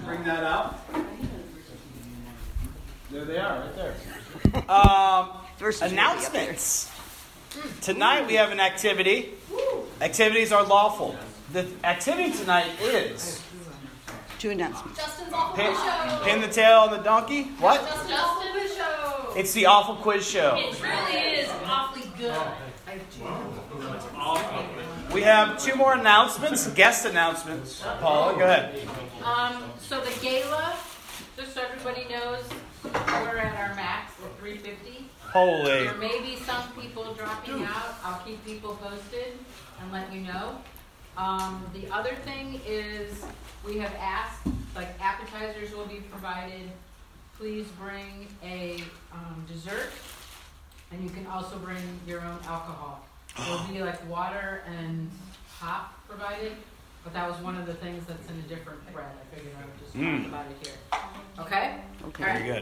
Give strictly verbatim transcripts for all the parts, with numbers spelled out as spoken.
bring that out. There they are, right there. Um, announcements. Tonight we have an activity. Activities are lawful. The activity tonight is... Two announcements. Justin's awful Pin, quiz show. pin the tail on the donkey. What? Justin's awful quiz show. It's the awful quiz show. It really is awfully good. We have two more announcements, guest announcements. Paula, go ahead. Um, so the gala, just so everybody knows, we're at our max at three fifty. Holy. There may be some people dropping out. I'll keep people posted and let you know. Um, the other thing is we have asked, like appetizers will be provided. Please bring a um, dessert, and you can also bring your own alcohol. There'll be like water and pop provided, but that was one of the things that's in a different bread. I figured I would just Mm. talk about it here. Okay? Okay. All right. Very good.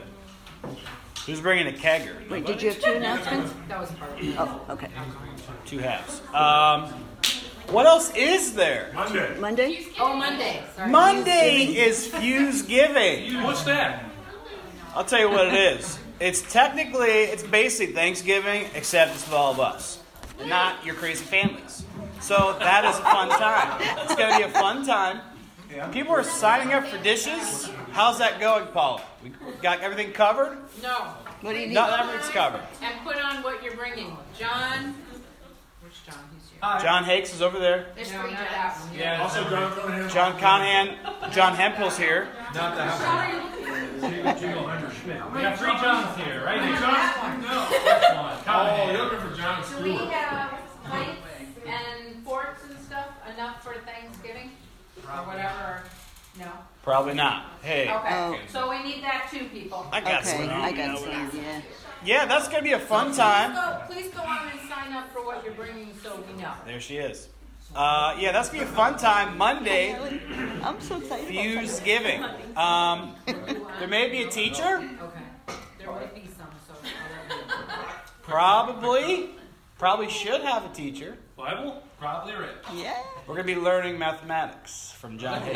Who's bringing a kegger? Wait, did you have two announcements? That was part of it. Oh, okay. Two halves. Um, what else is there? Monday. Monday? Oh, Monday. Sorry. Monday is Fuse Giving. What's that? I'll tell you what it is. It's technically, it's basically Thanksgiving, except it's with all of us, not your crazy families. So that is a fun time. It's going to be a fun time. People are signing up for dishes. How's that going, Paula? We got everything covered? No. What do you need? Not everything's covered. And put on what you're bringing. John. Which John? He's here. John Hakes is over there. There's no, not that one. Yeah. Also, John Conahan. John Conhan, John Hempel's here. Not the house. Jiggle Hunter Schmidt. We got three Johns here, right? Three Johns? No. First one. Oh, you're looking for John Do we Stewart. have plates and forks and stuff enough for Thanksgiving? Or whatever? No? Probably not. Hey, Okay. Oh. So we need that too, people. I got Okay, some. I got some, yeah. Yeah, that's going to be a fun time. Please go, please go on and sign up for what you're bringing so we know. There she is. Uh, yeah, that's going to be a fun time. Monday, I'm so excited. Fuse Giving. Um, there may be a teacher. Okay. There might be some, so I'll let you know. Probably. Probably should have a teacher. Bible? Probably right. Yeah. We're going to be learning mathematics from John Hayes.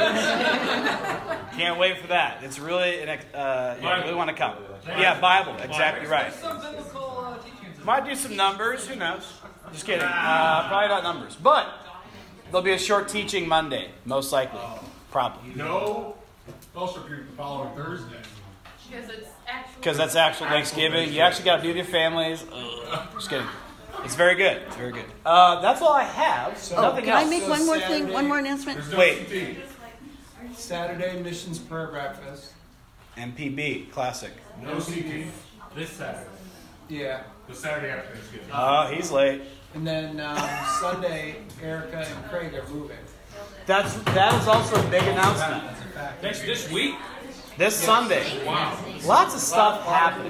Can't wait for that. It's really, an, ex- uh, yeah, really want to come. Yeah, Bible. Exactly right. Might do some numbers. Who knows? Just kidding. Uh, probably not numbers. But there'll be a short teaching Monday, most likely. Probably. No fellowship group the following Thursday. Because it's actually. Because that's actual Thanksgiving. You actually got to be with your families. Ugh. Just kidding. It's very good. It's very good. Uh, that's all I have. Oh, Nothing can else. I make one more thing? One more announcement? There's no Wait. C T. Saturday Missions Prayer Breakfast. M P B, classic. No C T. This Saturday. Yeah. The Saturday after Thanksgiving. Oh, he's late. And then um, Sunday, Erica and Craig are moving. That's that is also a big announcement. That's a fact. Next this week? This Sunday. Wow. Lots of stuff happening.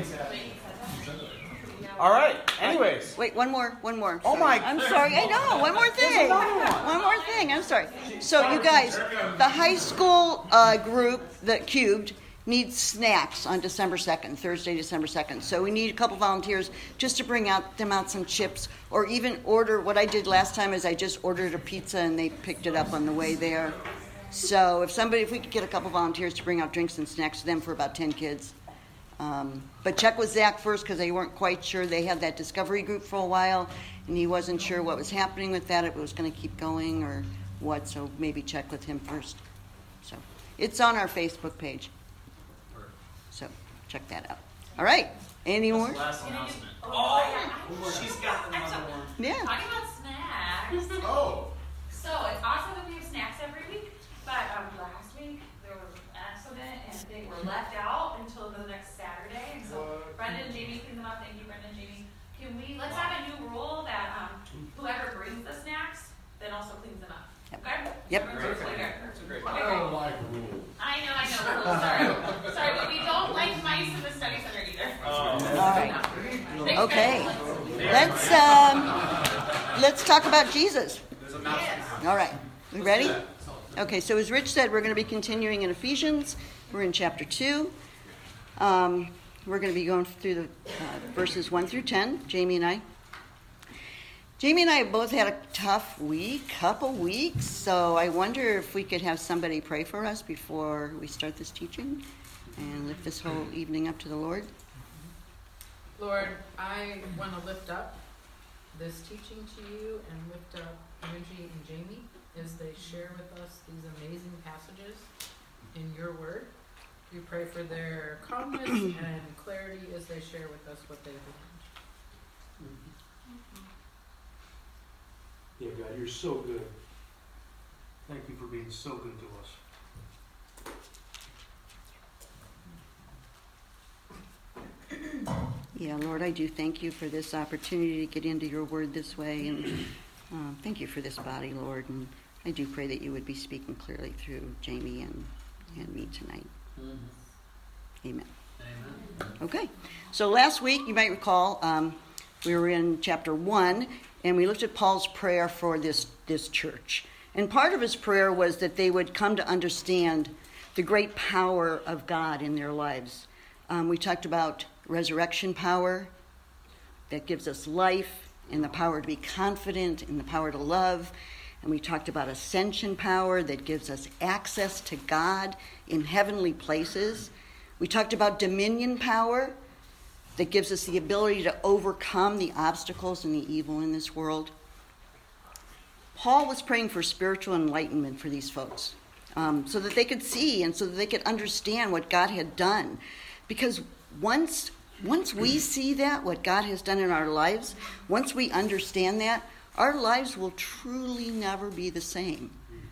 All right. Anyways. Wait, one more, one more. Oh Sorry. my- I'm sorry. I know. One more thing. another one. One more thing. I'm sorry. So you guys, the high school uh, group, the Cubed, needs snacks on December second, Thursday, December second. So we need a couple volunteers just to bring out them out some chips, or even order. What I did last time is I just ordered a pizza and they picked it up on the way there. So if somebody, if we could get a couple volunteers to bring out drinks and snacks to them for about ten kids. Um, but check with Zach first because they weren't quite sure. They had that discovery group for a while, and he wasn't sure what was happening with that, if it was going to keep going or what. So maybe check with him first. So it's on our Facebook page. So check that out. All right. Any more? Last announcement. Oh, she's got another one. Yeah. Talking about snacks. Oh. So it's awesome that we have snacks every week, but um, last week there was an accident and they were left out until the next Saturday. And so What? Brendan and Jamie cleaned them up. Thank you, Brendan and Jamie. Can we, let's have a new rule that um, whoever brings the snacks then also cleans them up. Yep. Okay? Yep. Everyone's clear. That's a great I don't like rules. I know, I know. Rules. Sorry. Sorry, but we don't like mice in the study center either. All right. Thanks, Okay. guys. Let's um, let's talk about Jesus. All right. We ready? Okay. So as Rich said, we're going to be continuing in Ephesians. We're in chapter two. Um, we're going to be going through the uh, verses one through ten. Jamie and I. Jamie and I have both had a tough week, couple weeks, so I wonder if we could have somebody pray for us before we start this teaching and lift this whole evening up to the Lord. Lord, I want to lift up this teaching to you and lift up Angie and Jamie as they share with us these amazing passages in your word. We pray for their calmness and clarity as they share with us what they've learned. Yeah, God, you're so good. Thank you for being so good to us. Yeah, Lord, I do thank you for this opportunity to get into your word this way. And uh, thank you for this body, Lord. And I do pray that you would be speaking clearly through Jamie and, and me tonight. Mm-hmm. Amen. Amen. Okay. So last week, you might recall, um, we were in chapter one, and we looked at Paul's prayer for this, this church. And part of his prayer was that they would come to understand the great power of God in their lives. Um, we talked about resurrection power that gives us life, and the power to be confident, and the power to love. And we talked about ascension power that gives us access to God in heavenly places. We talked about dominion power that gives us the ability to overcome the obstacles and the evil in this world. Paul was praying for spiritual enlightenment for these folks, um, so that they could see and so that they could understand what God had done. Because once, once we see that, what God has done in our lives, once we understand that, our lives will truly never be the same.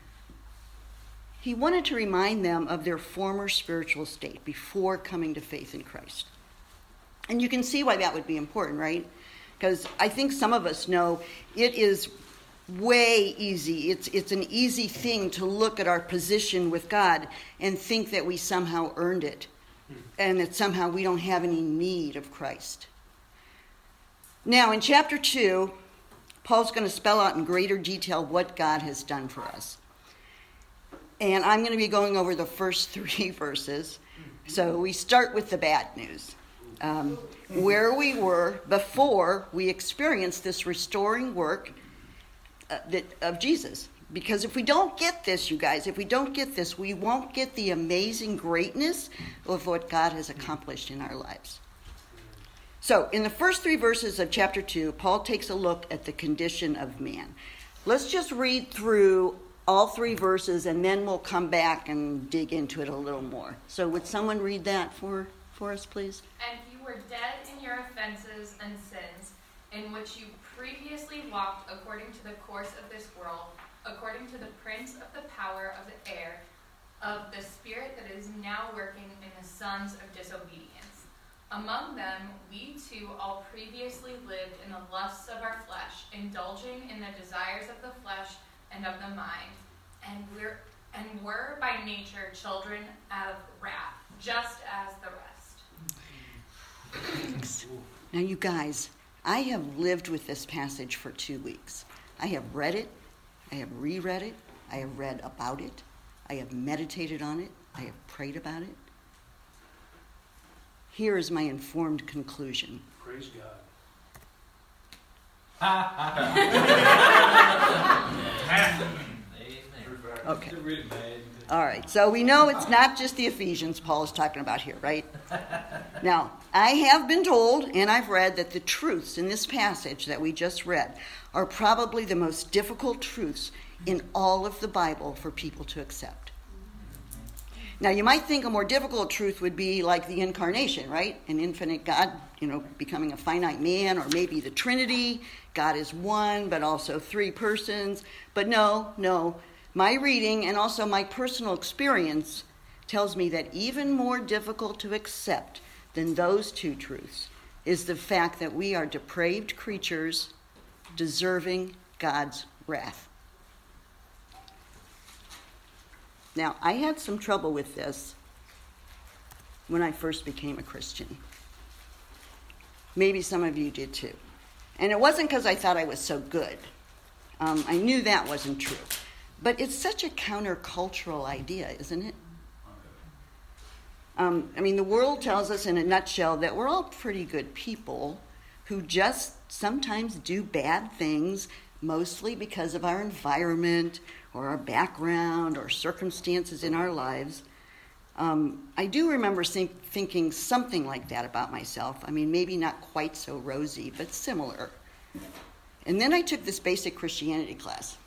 He wanted to remind them of their former spiritual state before coming to faith in Christ. And you can see why that would be important, right? Because I think some of us know it is way easy. It's it's an easy thing to look at our position with God and think that we somehow earned it and that somehow we don't have any need of Christ. Now, in chapter two, Paul's going to spell out in greater detail what God has done for us. And I'm going to be going over the first three verses. So we start with the bad news. Um, where we were before we experienced this restoring work uh, that, of Jesus. Because if we don't get this, you guys, if we don't get this, we won't get the amazing greatness of what God has accomplished in our lives. So in the first three verses of chapter two, Paul takes a look at the condition of man. Let's just read through all three verses, and then we'll come back and dig into it a little more. So would someone read that for, for us, please? And you were dead in your offenses and sins, in which you previously walked according to the course of this world, according to the prince of the power of the air, of the spirit that is now working in the sons of disobedience. Among them, we too all previously lived in the lusts of our flesh, indulging in the desires of the flesh and of the mind, and we're and were by nature children of wrath, just as the rest. Now, you guys, I have lived with this passage for two weeks. I have read it, I have reread it, I have read about it, I have meditated on it, I have prayed about it. Here is my informed conclusion. Praise God. Okay. All right. So we know it's not just the Ephesians Paul is talking about here, right? Now, I have been told, and I've read, that the truths in this passage that we just read are probably the most difficult truths in all of the Bible for people to accept. Now, you might think a more difficult truth would be like the incarnation, right? An infinite God, you know, becoming a finite man, or maybe the Trinity. God is one, but also three persons. But no, no. My reading and also my personal experience tells me that even more difficult to accept than those two truths is the fact that we are depraved creatures deserving God's wrath. Now, I had some trouble with this when I first became a Christian. Maybe some of you did too. And it wasn't because I thought I was so good. Um, I knew that wasn't true. But it's such a countercultural idea, isn't it? Um, I mean, the world tells us in a nutshell that we're all pretty good people, who just sometimes do bad things, mostly because of our environment or our background or circumstances in our lives. Um, I do remember think, thinking something like that about myself. I mean, maybe not quite so rosy, but similar. And then I took this basic Christianity class,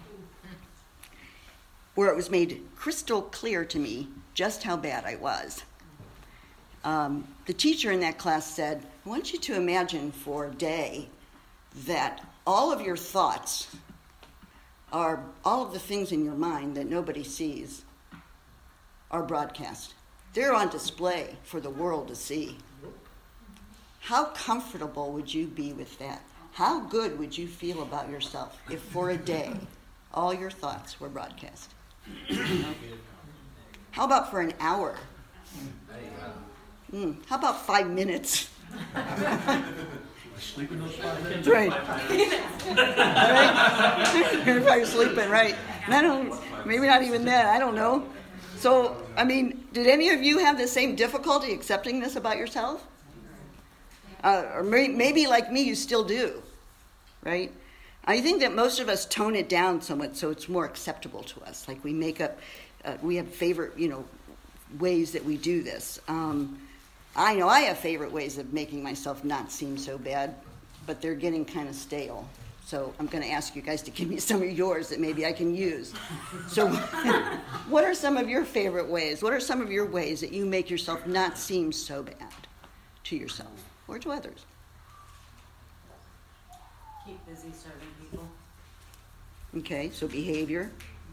where it was made crystal clear to me just how bad I was. Um, the teacher in that class said, I want you to imagine for a day that all of your thoughts are, all of the things in your mind that nobody sees are broadcast. They're on display for the world to see. How comfortable would you be with that? How good would you feel about yourself if for a day all your thoughts were broadcast? How about for an hour? Mm, how about five minutes? Sleep in those five minutes? Right. Right? Everybody's sleeping, right? I don't, maybe not even that, I don't know. So, I mean, did any of you have the same difficulty accepting this about yourself? Uh, or may, maybe like me, you still do, right? I think that most of us tone it down somewhat so it's more acceptable to us. Like we make up, uh, we have favorite, you know, ways that we do this. Um, I know I have favorite ways of making myself not seem so bad, but they're getting kind of stale. So I'm going to ask you guys to give me some of yours that maybe I can use. So what are some of your favorite ways? What are some of your ways that you make yourself not seem so bad to yourself or to others? Keep busy serving people. Okay, so behavior.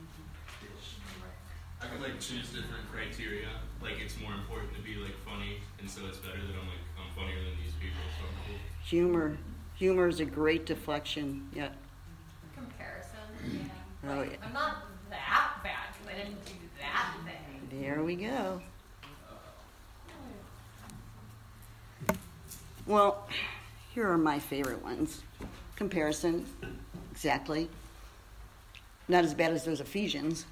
I could like choose different criteria. Like it's more important to be like funny, and so it's better that I'm like I'm funnier than these people. So I'm cool. Humor. Humor is a great deflection. Yeah. Comparison. Yeah. Oh, Like, yeah. I'm not that bad because I didn't do that thing. There we go. Well, here are my favorite ones. Comparison. Exactly. Not as bad as those Ephesians.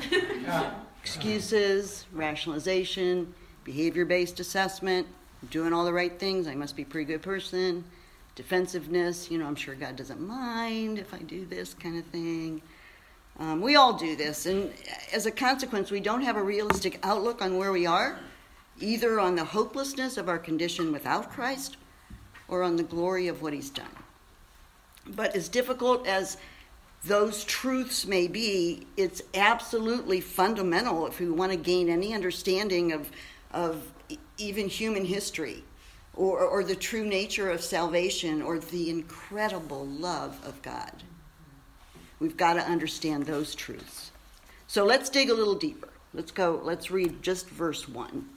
Excuses, rationalization, behavior-based assessment, I'm doing all the right things, I must be a pretty good person, defensiveness, you know, I'm sure God doesn't mind if I do this kind of thing. Um, we all do this, and as a consequence, we don't have a realistic outlook on where we are, either on the hopelessness of our condition without Christ or on the glory of what he's done. But as difficult as those truths may be, it's absolutely fundamental if we want to gain any understanding of, of even human history or, or the true nature of salvation or the incredible love of God. We've got to understand those truths. So let's dig a little deeper. Let's go, let's read just verse one.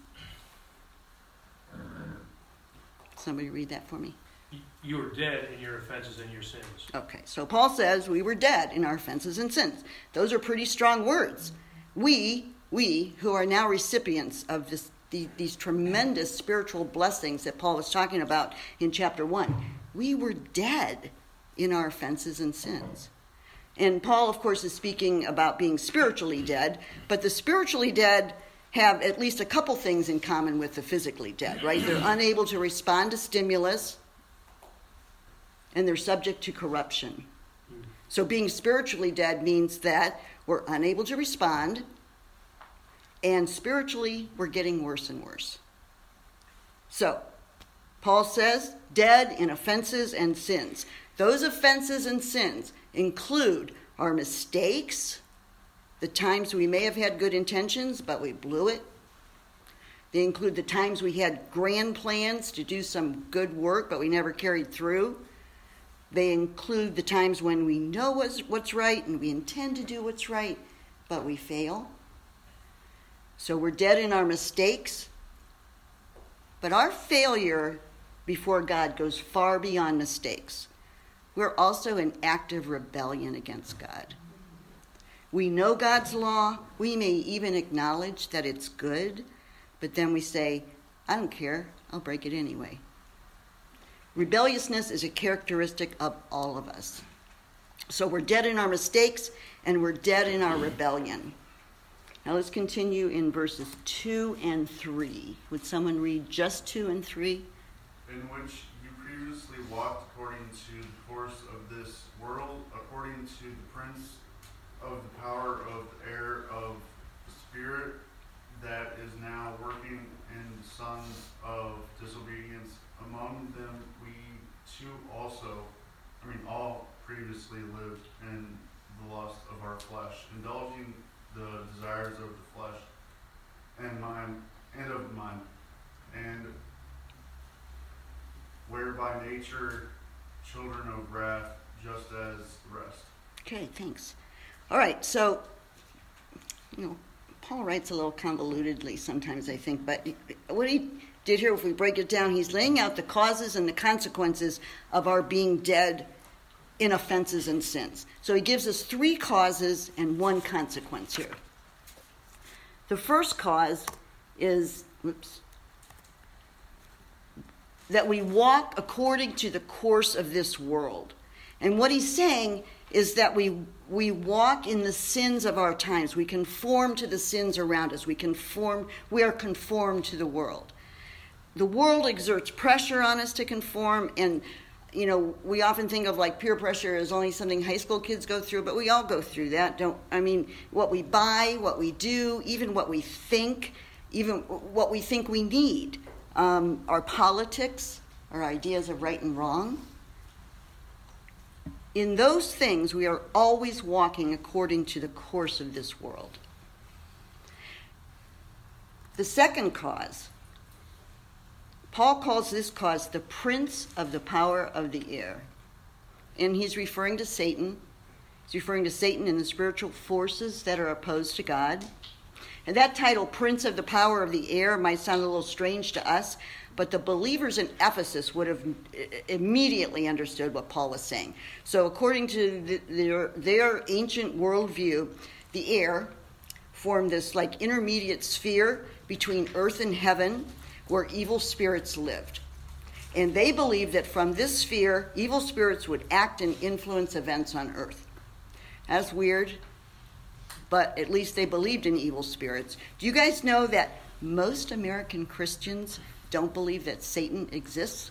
Somebody read that for me. You were dead in your offenses and your sins. Okay, so Paul says we were dead in our offenses and sins. Those are pretty strong words. We, we who are now recipients of this, the, these tremendous spiritual blessings that Paul was talking about in chapter one, we were dead in our offenses and sins. And Paul, of course, is speaking about being spiritually dead, but the spiritually dead have at least a couple things in common with the physically dead, right? They're unable to respond to stimulus, and they're subject to corruption. So being spiritually dead means that we're unable to respond, and spiritually we're getting worse and worse. So, Paul says, dead in offenses and sins. Those offenses and sins include our mistakes, the times we may have had good intentions, but we blew it. They include the times we had grand plans to do some good work, but we never carried through. They include the times when we know what's, what's right and we intend to do what's right, but we fail. So we're dead in our mistakes. But our failure before God goes far beyond mistakes. We're also in active rebellion against God. We know God's law. We may even acknowledge that it's good, but then we say, I don't care. I'll break it anyway. Rebelliousness is a characteristic of all of us. So we're dead in our mistakes and we're dead in our rebellion. Now let's continue in verses two and three. Would someone read just two and three? In which you previously walked according to the course of this world, according to the prince of the power of the air of the spirit that is now working in the sons of disobedience. Among them we too also, I mean all previously lived in the lust of our flesh, indulging the desires of the flesh and mind and of the mind, and were by nature children of wrath, just as the rest. Okay, thanks. All right, so, you know, Paul writes a little convolutedly sometimes, I think, but what he did here, if we break it down, he's laying out the causes and the consequences of our being dead in offenses and sins. So he gives us three causes and one consequence here. The first cause is, whoops, that we walk according to the course of this world. And what he's saying is that we we walk in the sins of our times. We conform to the sins around us. We conform, we are conformed to the world. The world exerts pressure on us to conform, and you know, we often think of like peer pressure as only something high school kids go through, but we all go through that. Don't I mean what we buy, what we do, even what we think, even what we think we need. Um, our politics, our ideas of right and wrong. In those things, we are always walking according to the course of this world. The second cause, Paul calls this cause the prince of the power of the air. And he's referring to Satan. He's referring to Satan and the spiritual forces that are opposed to God. And that title, Prince of the Power of the Air, might sound a little strange to us, but the believers in Ephesus would have immediately understood what Paul was saying. So according to the, their, their ancient worldview, the air formed this like intermediate sphere between earth and heaven where evil spirits lived. And they believed that from this sphere, evil spirits would act and influence events on earth. That's weird, but at least they believed in evil spirits. Do you guys know that most American Christians don't believe that Satan exists?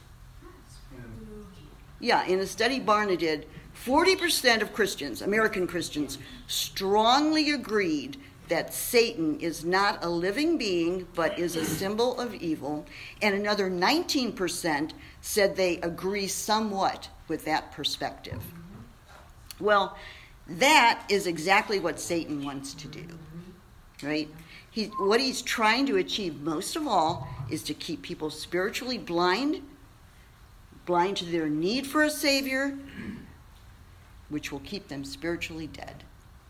Yeah, in a study Barna did, forty percent of Christians, American Christians, strongly agreed that Satan is not a living being, but is a symbol of evil. And another nineteen percent said they agree somewhat with that perspective. Well, that is exactly what Satan wants to do, right? He, what he's trying to achieve most of all is to keep people spiritually blind, blind to their need for a Savior, which will keep them spiritually dead.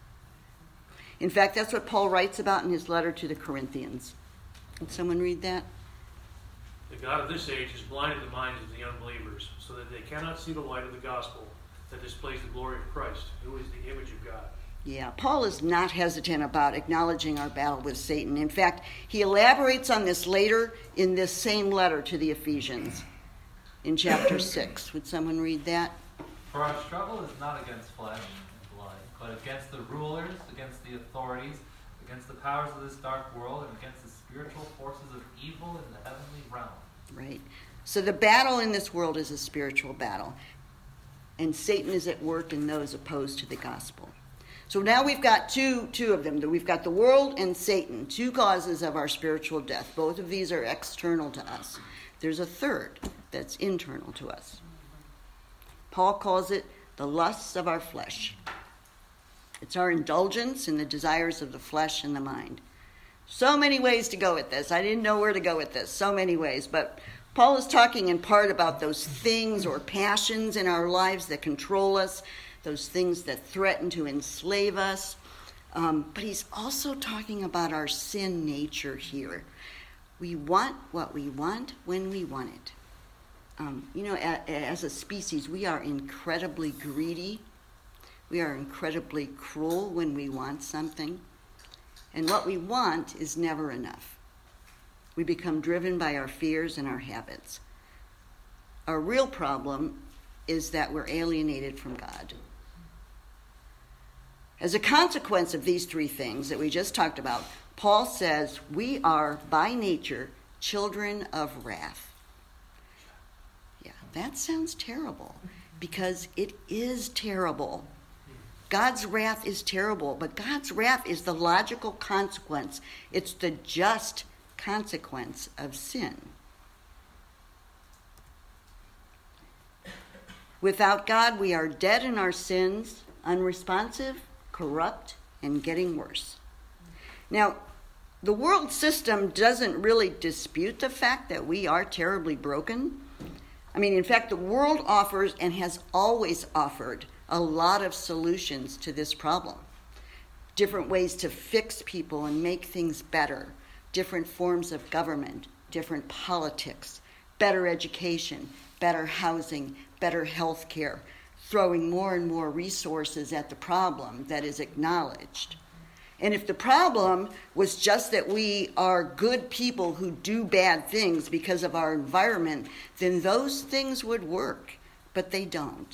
In fact, that's what Paul writes about in his letter to the Corinthians. Can someone read that? The God of this age has blinded the minds of the unbelievers, so that they cannot see the light of the gospel that displays the glory of Christ, who is the image of God. Yeah, Paul is not hesitant about acknowledging our battle with Satan. In fact, he elaborates on this later in this same letter to the Ephesians in chapter six. Would someone read that? For our struggle is not against flesh and blood, but against the rulers, against the authorities, against the powers of this dark world, and against the spiritual forces of evil in the heavenly realm. Right. So the battle in this world is a spiritual battle. And Satan is at work in those opposed to the gospel. So now we've got two, two of them. We've got the world and Satan, two causes of our spiritual death. Both of these are external to us. There's a third that's internal to us. Paul calls it the lusts of our flesh. It's our indulgence in the desires of the flesh and the mind. So many ways to go with this. I didn't know where to go with this. So many ways. But Paul is talking in part about those things or passions in our lives that control us, those things that threaten to enslave us. Um, but he's also talking about our sin nature here. We want what we want when we want it. Um, you know, a, as a species, we are incredibly greedy. We are incredibly cruel when we want something. And what we want is never enough. We become driven by our fears and our habits. Our real problem is that we're alienated from God. As a consequence of these three things that we just talked about, Paul says we are by nature children of wrath. Yeah. that sounds terrible, because it is terrible. God's wrath is terrible, but God's wrath is the logical consequence. It's the just consequence of sin. Without God, we are dead in our sins, unresponsive, corrupt, and getting worse. Now, the world system doesn't really dispute the fact that we are terribly broken. I mean, in fact, the world offers and has always offered a lot of solutions to this problem. Different ways to fix people and make things better. Different forms of government, different politics, better education, better housing, better health care, throwing more and more resources at the problem that is acknowledged. And if the problem was just that we are good people who do bad things because of our environment, then those things would work, but they don't.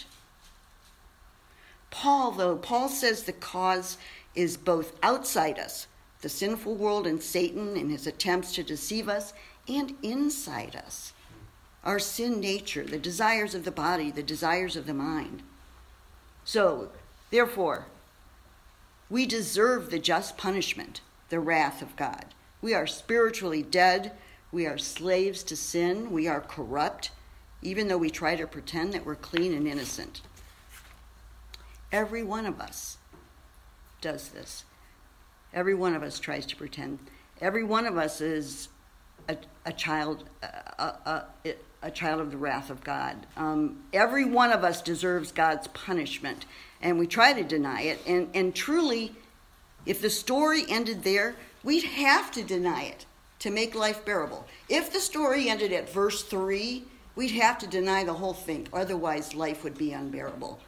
Paul, though, Paul says the cause is both outside us, the sinful world and Satan and his attempts to deceive us, and inside us, our sin nature, the desires of the body, the desires of the mind. So, therefore, we deserve the just punishment, the wrath of God. We are spiritually dead. We are slaves to sin. We are corrupt, even though we try to pretend that we're clean and innocent. Every one of us does this. Every one of us tries to pretend. Every one of us is a, a child, a, a, a, a child of the wrath of God. Um, every one of us deserves God's punishment, and we try to deny it. And, and truly, if the story ended there, we'd have to deny it to make life bearable. If the story ended at verse three, we'd have to deny the whole thing. Otherwise, life would be unbearable.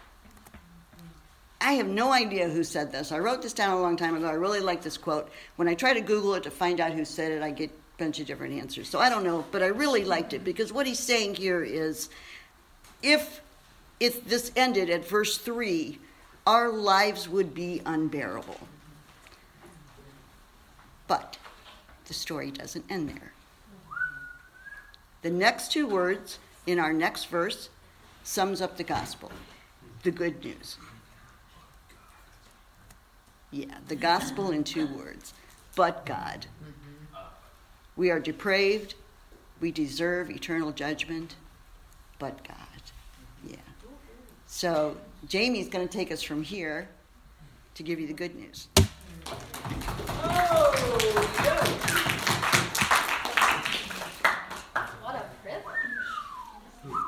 I have no idea who said this. I wrote this down a long time ago. I really like this quote. When I try to Google it to find out who said it, I get a bunch of different answers. So I don't know, but I really liked it, because what he's saying here is, if if this ended at verse three, our lives would be unbearable. But the story doesn't end there. The next two words in our next verse sums up the gospel, the good news. Yeah, the gospel in two words. But God. We are depraved. We deserve eternal judgment. But God. Yeah. So Jamie's going to take us from here to give you the good news. Oh, yeah. What a privilege.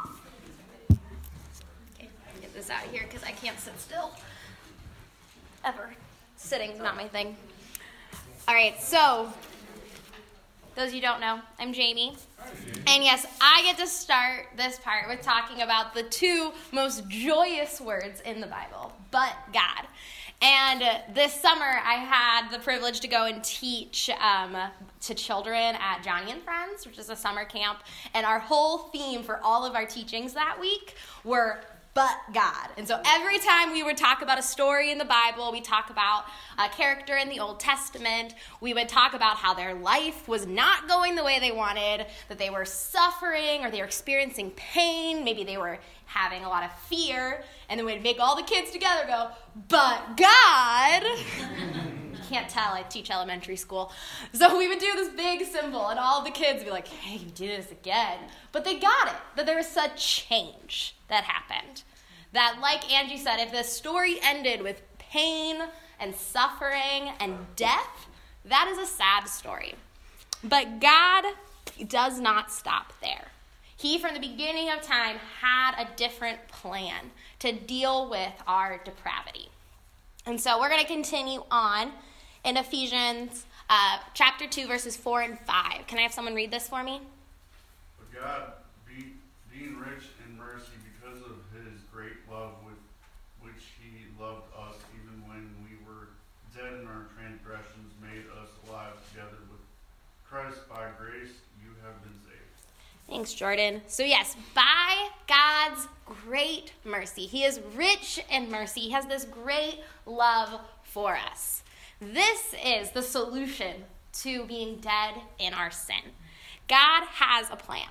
Okay, get this out of here because I can't sit still. Ever. Sitting's not my thing. All right, so those of you who don't know, I'm Jamie. And yes, I get to start this part with talking about the two most joyous words in the Bible, but God. And this summer, I had the privilege to go and teach um, to children at Johnny and Friends, which is a summer camp. And our whole theme for all of our teachings that week were but God. And so every time we would talk about a story in the Bible, we talk about a character in the Old Testament, we would talk about how their life was not going the way they wanted, that they were suffering or they were experiencing pain, maybe they were having a lot of fear, and then we'd make all the kids together go, but God. You can't tell, I teach elementary school. So we would do this big symbol, and all the kids would be like, hey, you did this again. But they got it, that there was such change that happened. That, like Angie said, if the story ended with pain and suffering and death, that is a sad story. But God does not stop there. He, from the beginning of time, had a different plan to deal with our depravity. And so we're going to continue on in Ephesians uh, chapter two, verses four and five. Can I have someone read this for me? But God, be, being rich in mercy because of his great love with which he loved us, even when we were dead in our transgressions, made us alive together with Christ. By grace you have been saved. Thanks, Jordan. So yes, by God's great mercy, he is rich in mercy. He has this great love for us. This is the solution to being dead in our sin. God has a plan.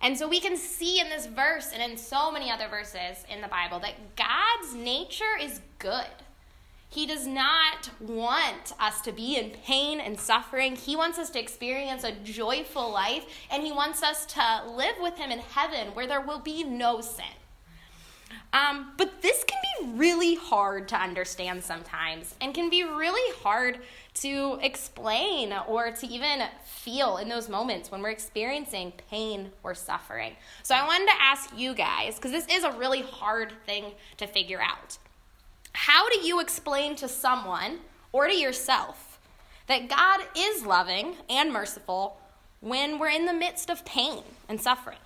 And so we can see in this verse and in so many other verses in the Bible that God's nature is good. He does not want us to be in pain and suffering. He wants us to experience a joyful life, and he wants us to live with him in heaven where there will be no sin. Um, but this can be really hard to understand sometimes, and can be really hard to explain or to even feel in those moments when we're experiencing pain or suffering. So I wanted to ask you guys, because this is a really hard thing to figure out. How do you explain to someone or to yourself that God is loving and merciful when we're in the midst of pain and suffering?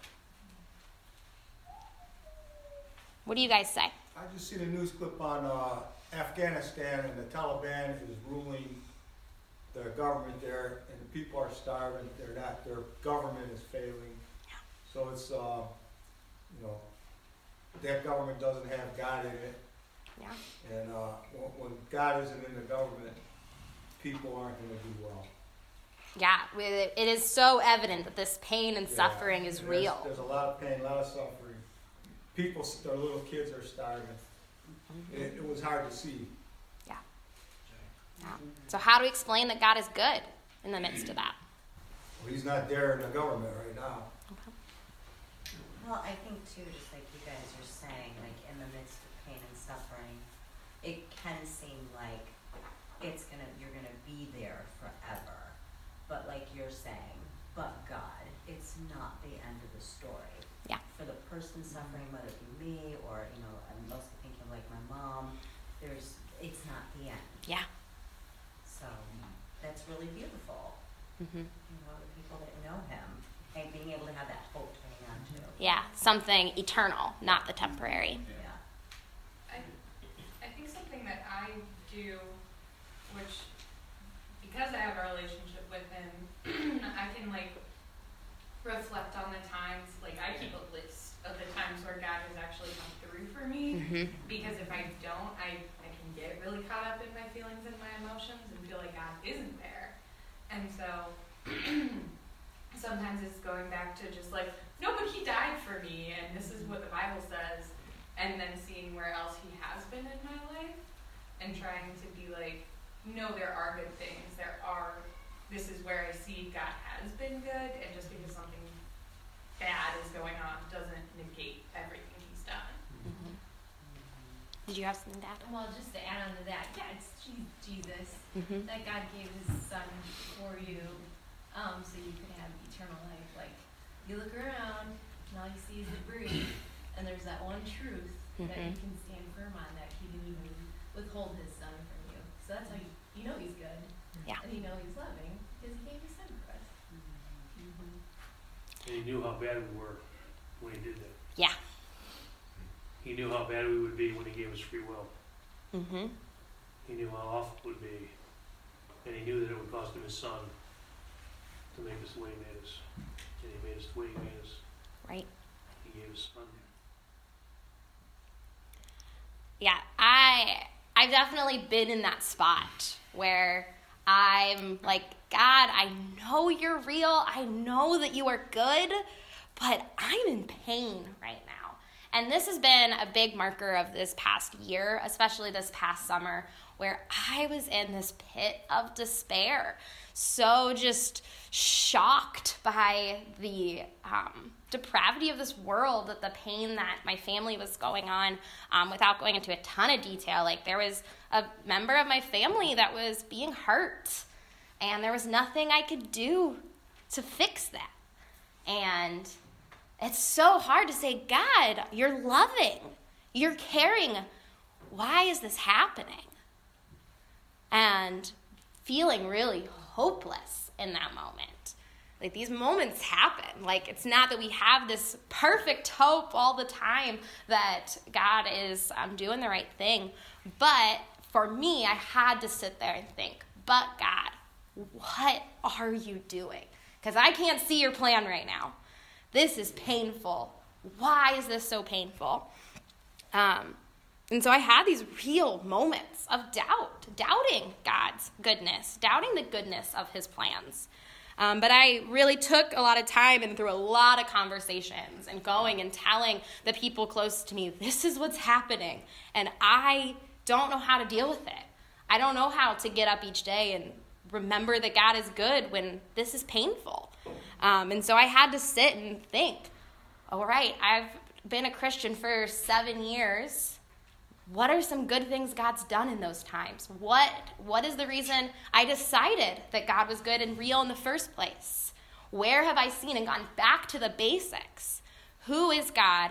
What do you guys say? I just seen a news clip on uh, Afghanistan, and the Taliban is ruling the government there, and the people are starving. They're not. Their government is failing. So it's, uh, you know, that government doesn't have God in it. Yeah. And uh, when God isn't in the government, people aren't going to do well. Yeah, it is so evident that this pain and Yeah. suffering is And real. There's, there's a lot of pain, a lot of suffering. People, their little kids are starving. Mm-hmm. It, it was hard to see. Yeah. yeah. So how do we explain that God is good in the midst of that? Well, he's not there in the government right now. Okay. Well, I think too, just like you guys are saying, like in the midst of pain and suffering, it can seem like it's gonna, you're gonna be there forever. But like you're saying, but God, it's not the end of the story. Yeah. For the person suffering, whether it be me or, you know, I'm mostly thinking of like my mom, there's, it's not the end. Yeah. So that's really beautiful. Mm-hmm. You know, the people that know him and being able to have that hope to hang on to. Yeah, something eternal, not the temporary. Yeah. I, I think something that I do, which, because I have a relationship with him, I can like reflect on the times, like I keep a list of the times where God has actually come through for me, Mm-hmm. because if I don't, I, I can get really caught up in my feelings and my emotions and feel like God isn't there. And so sometimes it's going back to just like, no, but he died for me, and this is what the Bible says, and then seeing where else he has been in my life, and trying to be like, no, there are good things, there are, this is where I see God has been good, and just because something bad is going on doesn't negate everything he's done. Mm-hmm. Did you have something to add? Well, just to add on to that, yeah, it's Je- Jesus, Mm-hmm. that God gave his son for you, um, so you could have eternal life. Like, you look around, and all you see is debris, and there's that one truth that you Mm-hmm. can stand firm on, that he didn't even withhold his son from you. So that's how you, you know he's good, Yeah. and you know he's loving, because he gave his son for us. Mm-hmm. And he knew how bad we were when he did that. Yeah. He knew how bad we would be when he gave us free will. Mm-hmm. He knew how awful it would be. And he knew that it would cost him his son to make us the way he made us. And he made us the way he made us. Right. He gave his son. Yeah, I I've definitely been in that spot where I'm like, God, I know you're real. I know that you are good, but I'm in pain right now. And this has been a big marker of this past year, especially this past summer, where I was in this pit of despair. So just shocked by the um, depravity of this world, that the pain that my family was going on, um, without going into a ton of detail. Like, there was a member of my family that was being hurt, and there was nothing I could do to fix that. And it's so hard to say, God, you're loving, you're caring. Why is this happening? And feeling really hopeless in that moment. Like, these moments happen. Like, it's not that we have this perfect hope all the time that God is um, doing the right thing. But for me, I had to sit there and think, but God, what are you doing? Because I can't see your plan right now. This is painful. Why is this so painful? Um, and so I had these real moments of doubt, doubting God's goodness, doubting the goodness of his plans. Um, but I really took a lot of time and through a lot of conversations and going and telling the people close to me, this is what's happening. And I don't know how to deal with it. I don't know how to get up each day and remember that God is good when this is painful. Um, and so I had to sit and think, all right, I've been a Christian for seven years. What are some good things God's done in those times? What What is the reason I decided that God was good and real in the first place? Where have I seen and gone back to the basics? Who is God?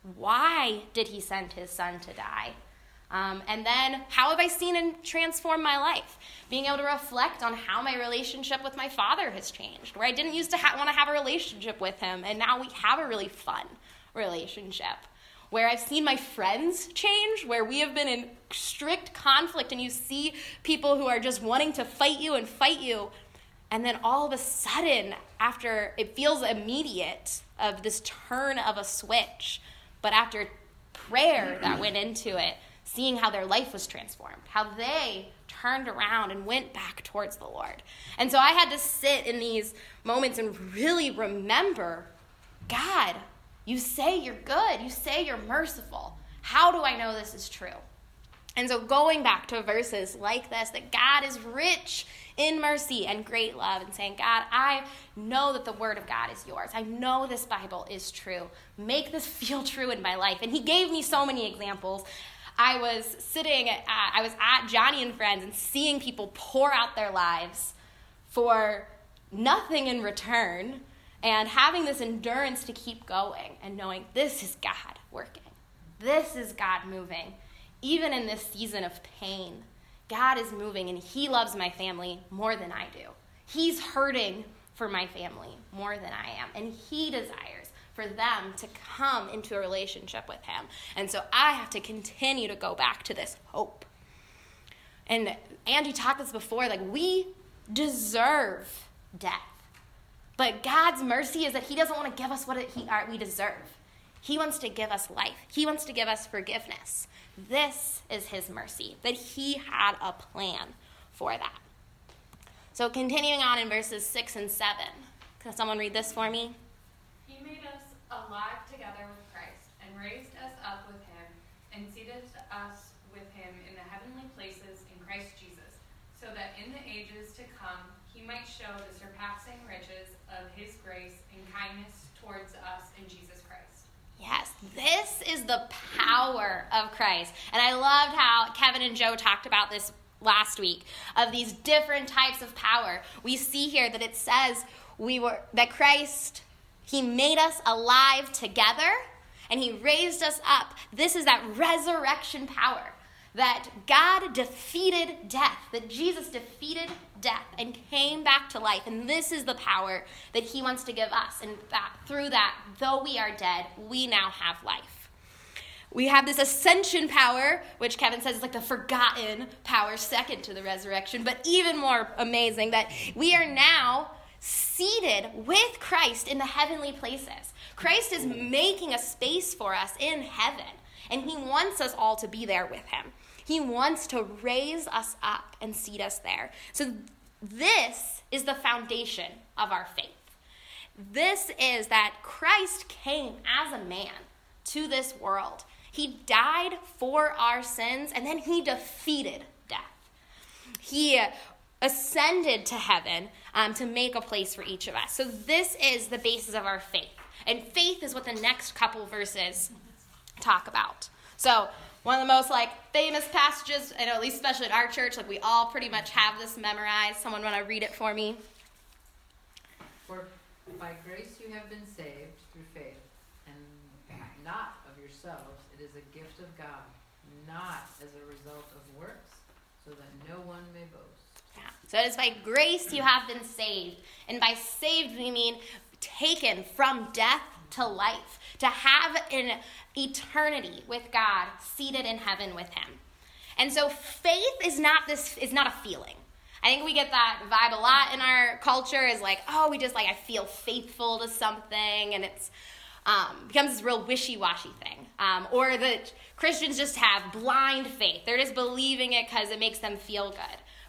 Why did he send his son to die? Um, and then how have I seen and transformed my life? Being able to reflect on how my relationship with my father has changed, where I didn't used to ha- want to have a relationship with him, and now we have a really fun relationship. Where I've seen my friends change, where we have been in strict conflict and you see people who are just wanting to fight you and fight you. And then all of a sudden, after it feels immediate of this turn of a switch, but after prayer that went into it, seeing how their life was transformed, how they turned around and went back towards the Lord. And so I had to sit in these moments and really remember, God, you say you're good. You say you're merciful. How do I know this is true? And so going back to verses like this, that God is rich in mercy and great love, and saying, God, I know that the word of God is yours. I know this Bible is true. Make this feel true in my life. And he gave me so many examples. I was sitting, at, I was at Johnny and Friends and seeing people pour out their lives for nothing in return, and having this endurance to keep going and knowing this is God working. This is God moving. Even in this season of pain, God is moving, and he loves my family more than I do. He's hurting for my family more than I am, and he desires for them to come into a relationship with him. And so I have to continue to go back to this hope. And Angie talked this before, like, we deserve death. But God's mercy is that he doesn't want to give us what he, we deserve. He wants to give us life. He wants to give us forgiveness. This is his mercy, that he had a plan for that. So continuing on in verses six and seven. Can someone read this for me? He made us alive together with Christ and raised us up with him and seated us with him in the heavenly places in Christ Jesus, so that in the ages to come he might show the surpassing riches of his grace and kindness towards us in Jesus Christ. Yes, this is the power of Christ. And I loved how Kevin and Joe talked about this last week, of these different types of power. We see here that it says we were that Christ, he made us alive together and he raised us up. This is that resurrection power, that God defeated death, that Jesus defeated death and came back to life. And this is the power that he wants to give us. And that through that, though we are dead, we now have life. We have this ascension power, which Kevin says is like the forgotten power second to the resurrection, but even more amazing, that we are now seated with Christ in the heavenly places. Christ is making a space for us in heaven, and he wants us all to be there with him. He wants to raise us up and seat us there. So this is the foundation of our faith. This is that Christ came as a man to this world. He died for our sins, and then he defeated death. He ascended to heaven um, to make a place for each of us. So this is the basis of our faith. And faith is what the next couple verses talk about. So one of the most like famous passages, I know at least especially at our church, like we all pretty much have this memorized. Someone want to read it for me? For by grace you have been saved through faith, and not of yourselves. It is a gift of God, not as a result of works, so that no one may boast. Yeah. So it is by grace you have been saved. And by saved we mean taken from death to life, to have an eternity with God, seated in heaven with him. And so faith is not this is not a feeling. I think we get that vibe a lot in our culture, is like, oh, we just like, I feel faithful to something, and it's um, becomes this real wishy-washy thing. Um, or that Christians just have blind faith. They're just believing it because it makes them feel good.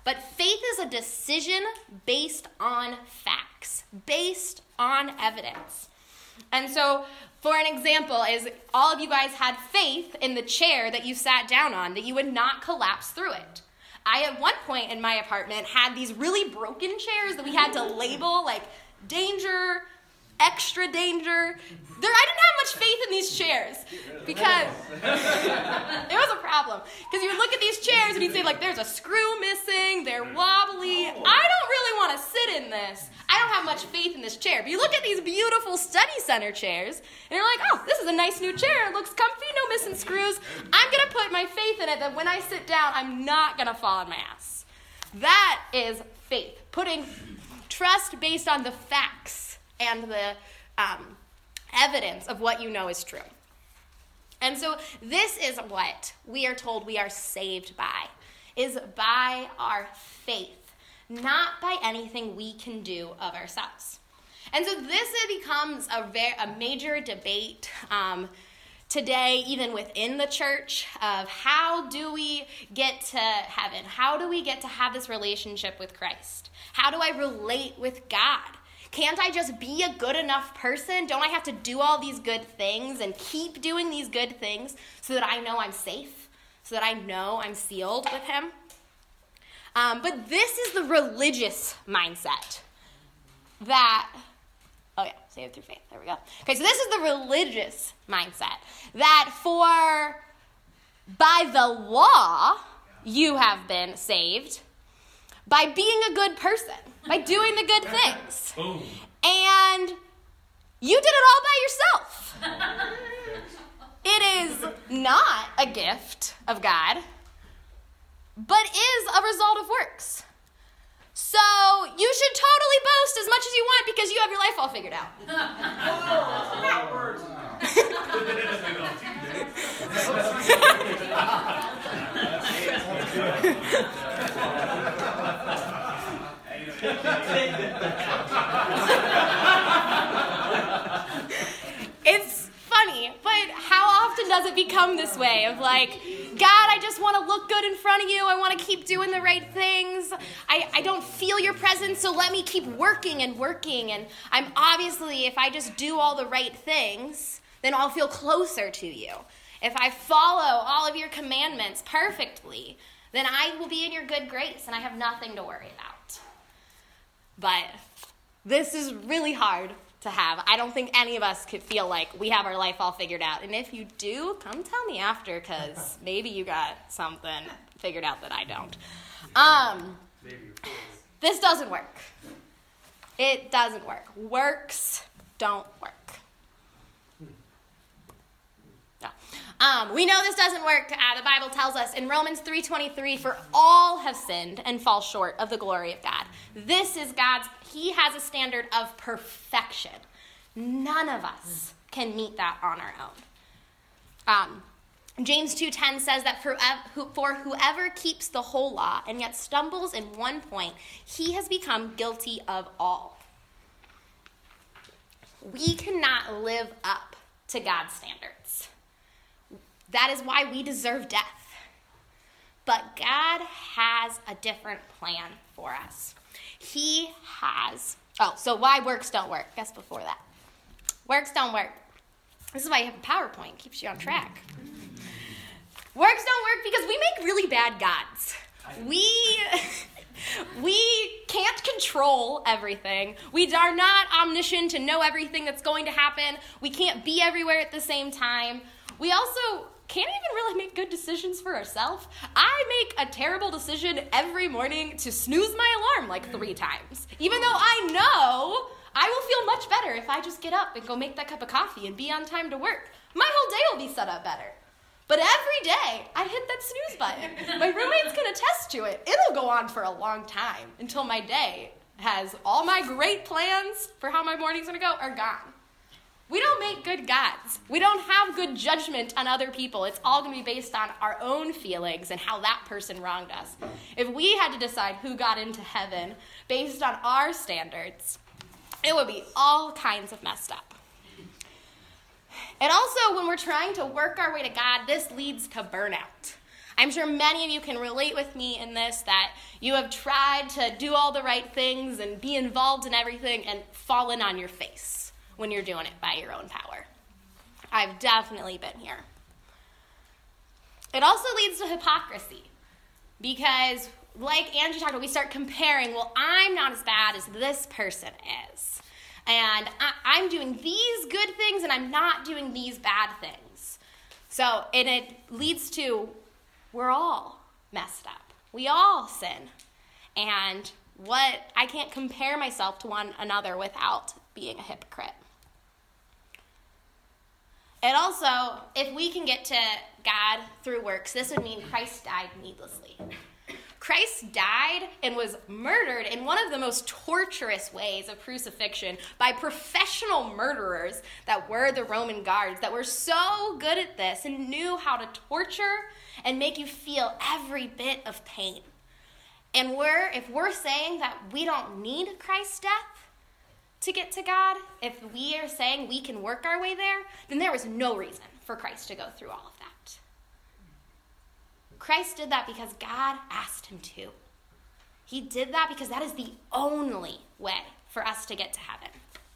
But faith is a decision based on facts, based on evidence. And so, for an example, is all of you guys had faith in the chair that you sat down on, that you would not collapse through it. I, at one point in my apartment, had these really broken chairs that we had to label, like, danger, extra danger. There, I didn't have much faith in these chairs because it was a problem. Because you would look at these chairs and you'd say, like, there's a screw missing, they're wobbly. I don't really want to sit in this. I don't have much faith in this chair. But you look at these beautiful study center chairs and you're like, oh, this is a nice new chair. It looks comfy, no missing screws. I'm going to put my faith in it that when I sit down, I'm not going to fall on my ass. That is faith. Putting trust based on the facts and the um, evidence of what you know is true. And so this is what we are told we are saved by, is by our faith, not by anything we can do of ourselves. And so this becomes a, very, a major debate um, today, even within the church, of how do we get to heaven? How do we get to have this relationship with Christ? How do I relate with God? Can't I just be a good enough person? Don't I have to do all these good things and keep doing these good things so that I know I'm safe, so that I know I'm sealed with him? Um, but this is the religious mindset that, oh yeah, saved through faith, there we go. Okay, so this is the religious mindset that for, by the law, you have been saved by being a good person, by doing the good things. Boom. And you did it all by yourself. It is not a gift of God, but is a result of works. So you should totally boast as much as you want because you have your life all figured out. It's funny, but how often does it become this way of like, God, I just want to look good in front of you. I want to keep doing the right things. I, I don't feel your presence, so let me keep working and working. And I'm obviously, if I just do all the right things, then I'll feel closer to you. If I follow all of your commandments perfectly, then I will be in your good grace and I have nothing to worry about. But this is really hard to have. I don't think any of us could feel like we have our life all figured out. And if you do, come tell me after, because maybe you got something figured out that I don't. Um, this doesn't work. It doesn't work. Works don't work. No. Um, we know this doesn't work. Uh, the Bible tells us in Romans three twenty-three, for all have sinned and fall short of the glory of God. This is God's, he has a standard of perfection. None of us can meet that on our own. Um, James two ten says that for, for whoever keeps the whole law and yet stumbles in one point, he has become guilty of all. We cannot live up to God's standards. That is why we deserve death. But God has a different plan for us. He has, oh, so why works don't work? Guess before that. Works don't work. This is why you have a PowerPoint. Keeps you on track. Works don't work because we make really bad gods. We, we can't control everything. We are not omniscient to know everything that's going to happen. We can't be everywhere at the same time. We also can't even really make good decisions for ourselves. I make a terrible decision every morning to snooze my alarm like three times. Even though I know I will feel much better if I just get up and go make that cup of coffee and be on time to work. My whole day will be set up better. But every day, I hit that snooze button. My roommates can attest to it. It'll go on for a long time until my day has all my great plans for how my morning's going to go are gone. We don't make good gods. We don't have good judgment on other people. It's all going to be based on our own feelings and how that person wronged us. If we had to decide who got into heaven based on our standards, it would be all kinds of messed up. And also, when we're trying to work our way to God, this leads to burnout. I'm sure many of you can relate with me in this, that you have tried to do all the right things and be involved in everything and fallen on your face when you're doing it by your own power. I've definitely been here. It also leads to hypocrisy because, like Angie talked about, we start comparing, well, I'm not as bad as this person is. And I, I'm doing these good things and I'm not doing these bad things. So, and it leads to, we're all messed up. We all sin. And what, I can't compare myself to one another without being a hypocrite. It also, if we can get to God through works, this would mean Christ died needlessly. Christ died and was murdered in one of the most torturous ways of crucifixion by professional murderers that were the Roman guards, that were so good at this and knew how to torture and make you feel every bit of pain. And we're, if we're saying that we don't need Christ's death to get to God, if we are saying we can work our way there, then there was no reason for Christ to go through all of that. Christ did that because God asked him to. He did that because that is the only way for us to get to heaven.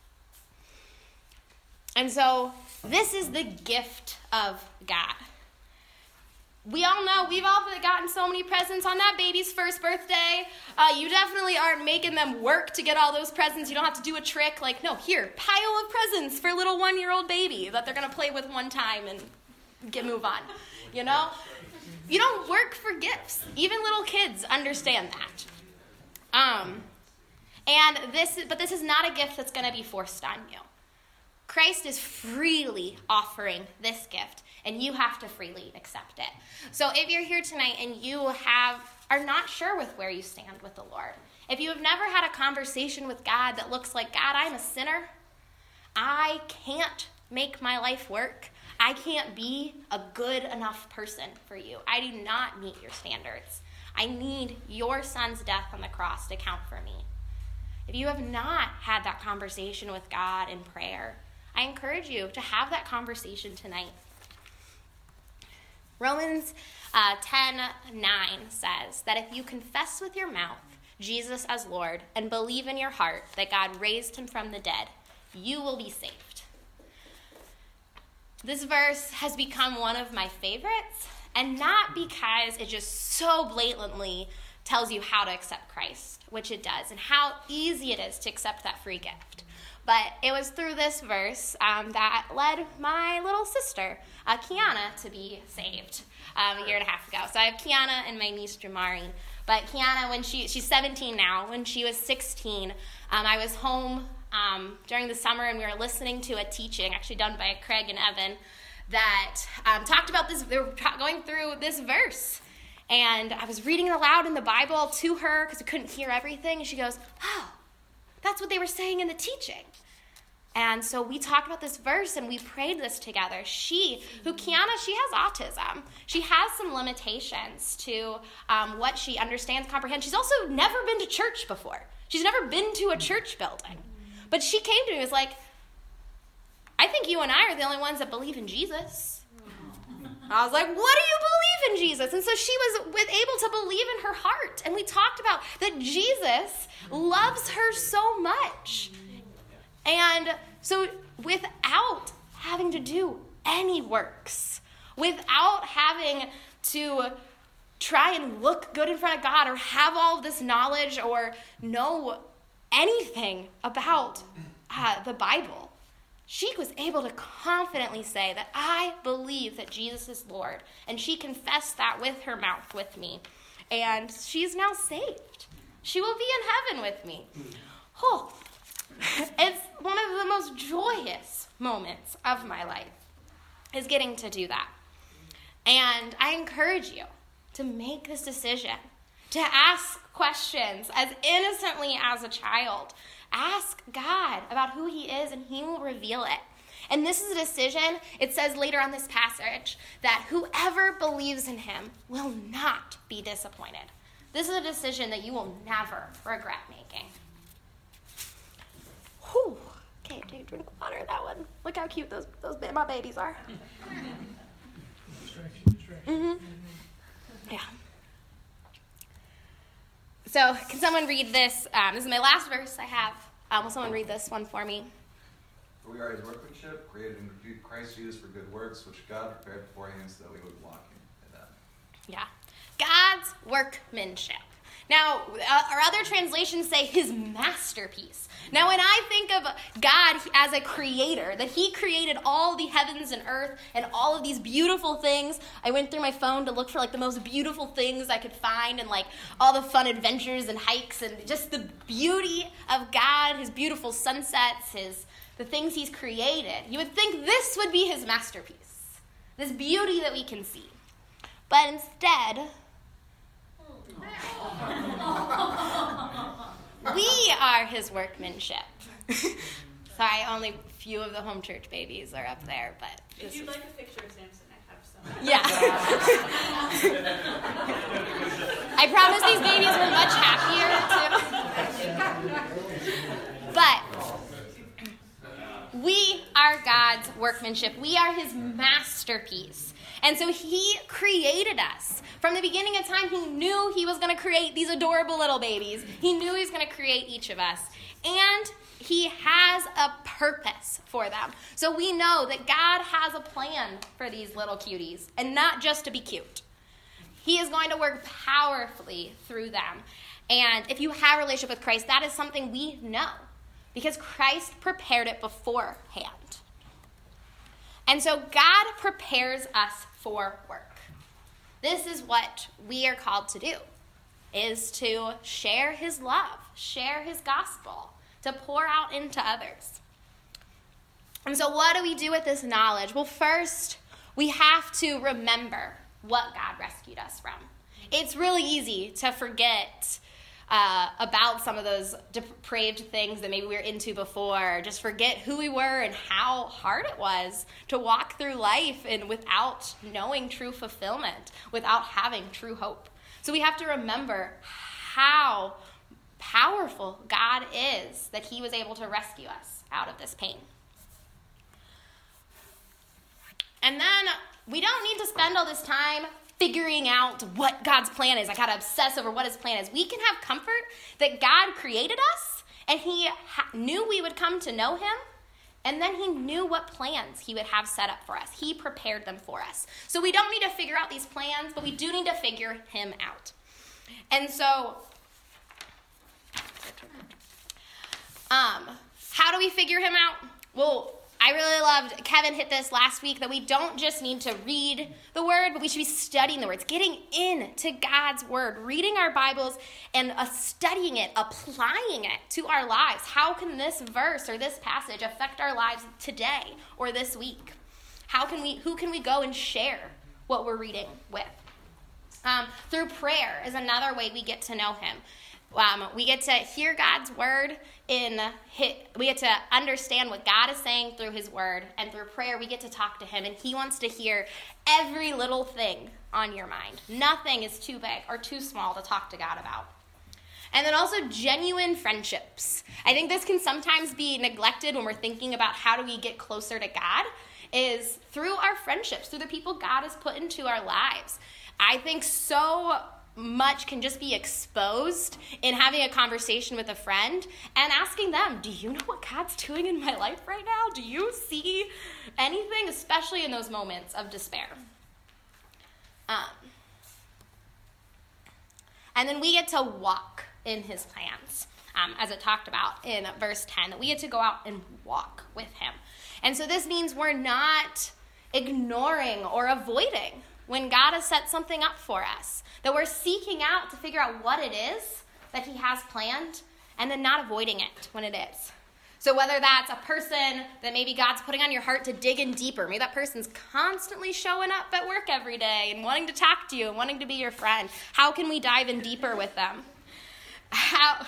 And so this is the gift of God. We all know, we've all gotten so many presents on that baby's first birthday. Uh, you definitely aren't making them work to get all those presents. You don't have to do a trick like, no, here, pile of presents for little one-year-old baby that they're going to play with one time and get move on, you know? You don't work for gifts. Even little kids understand that. Um, and this, but this is not a gift that's going to be forced on you. Christ is freely offering this gift, and you have to freely accept it. So if you're here tonight and you have are not sure with where you stand with the Lord, if you have never had a conversation with God that looks like, God, I'm a sinner. I can't make my life work. I can't be a good enough person for you. I do not meet your standards. I need your son's death on the cross to count for me. If you have not had that conversation with God in prayer, I encourage you to have that conversation tonight. Romans uh, ten nine says that if you confess with your mouth Jesus as Lord and believe in your heart that God raised him from the dead, you will be saved. This verse has become one of my favorites, and not because it just so blatantly tells you how to accept Christ, which it does, and how easy it is to accept that free gift. But it was through this verse um, that led my little sister, uh, Kiana, to be saved um, a year and a half ago. So I have Kiana and my niece, Jamari. But Kiana, when she she's seventeen now, when she was sixteen, um, I was home Um, during the summer, and we were listening to a teaching actually done by Craig and Evan that um, talked about this. They were going through this verse, and I was reading it aloud in the Bible to her because I couldn't hear everything, and she goes, oh, that's what they were saying in the teaching. And so we talked about this verse, and we prayed this together. She, who Kiana, she has autism. She has some limitations to um, what she understands, comprehends. She's also never been to church before. She's never been to a church building. But she came to me and was like, I think you and I are the only ones that believe in Jesus. I was like, what do you believe in Jesus? And so she was with, able to believe in her heart. And we talked about that Jesus loves her so much. And so without having to do any works, without having to try and look good in front of God or have all of this knowledge or know anything about uh, the Bible, she was able to confidently say that I believe that Jesus is Lord. And she confessed that with her mouth with me. And she's now saved. She will be in heaven with me. Oh, it's one of the most joyous moments of my life is getting to do that. And I encourage you to make this decision, to ask questions as innocently as a child. Ask God about who he is, and he will reveal it. And this is a decision, it says later on this passage, that whoever believes in him will not be disappointed. This is a decision that you will never regret making. Whew. Okay, take a drink of water, that one. Look how cute those, those my babies are. Distraction, distraction. Mm-hmm. Yeah. So, can someone read this? Um, this is my last verse I have. Um, will someone read this one for me? For we are his workmanship, created in Christ Jesus for good works, which God prepared beforehand so that we would walk in them. Yeah. God's workmanship. Now, uh, our other translations say his masterpiece. Now, when I think of God as a creator, that he created all the heavens and earth and all of these beautiful things, I went through my phone to look for like the most beautiful things I could find and like all the fun adventures and hikes and just the beauty of God, his beautiful sunsets, his the things he's created. You would think this would be his masterpiece, this beauty that we can see. But instead, we are his workmanship. Sorry, only a few of the home church babies are up there, but if you'd like a picture of Samson, I have some. Yeah. I promise these babies were much happier too. But we are God's workmanship. We are his masterpiece. And so he created us. From the beginning of time, he knew he was going to create these adorable little babies. He knew he was going to create each of us. And he has a purpose for them. So we know that God has a plan for these little cuties, and not just to be cute. He is going to work powerfully through them. And if you have a relationship with Christ, that is something we know, because Christ prepared it beforehand. And so God prepares us for work. This is what we are called to do, is to share his love, share his gospel, to pour out into others. And so what do we do with this knowledge? Well, first, we have to remember what God rescued us from. It's really easy to forget uh, about some of those depraved things that maybe we were into before, just forget who we were and how hard it was to walk through life and without knowing true fulfillment, without having true hope. So we have to remember how powerful God is, that he was able to rescue us out of this pain. And then we don't need to spend all this time figuring out what God's plan is. I gotta obsess over what his plan is. We can have comfort that God created us, and he ha- knew we would come to know him, and then he knew what plans he would have set up for us. He prepared them for us. So we don't need to figure out these plans, but we do need to figure him out. And so, um, how do we figure him out? Well, I really loved, Kevin hit this last week, that we don't just need to read the word, but we should be studying the words, getting into God's word, reading our Bibles and uh, studying it, applying it to our lives. How can this verse or this passage affect our lives today or this week? How can we, who can we go and share what we're reading with? Um, through prayer is another way we get to know him. Um, we get to hear God's word in hit, we get to understand what God is saying through his word, and through prayer we get to talk to him, and he wants to hear every little thing on your mind. Nothing is too big or too small to talk to God about. And then also genuine friendships. I think this can sometimes be neglected when we're thinking about how do we get closer to God, is through our friendships, through the people God has put into our lives. I think so much can just be exposed in having a conversation with a friend and asking them, do you know what God's doing in my life right now? Do you see anything, especially in those moments of despair? Um, and then we get to walk in his plans, um, as it talked about in verse ten, that we get to go out and walk with him. And so this means we're not ignoring or avoiding when God has set something up for us, that we're seeking out to figure out what it is that he has planned, and then not avoiding it when it is. So whether that's a person that maybe God's putting on your heart to dig in deeper, maybe that person's constantly showing up at work every day and wanting to talk to you and wanting to be your friend, how can we dive in deeper with them? How,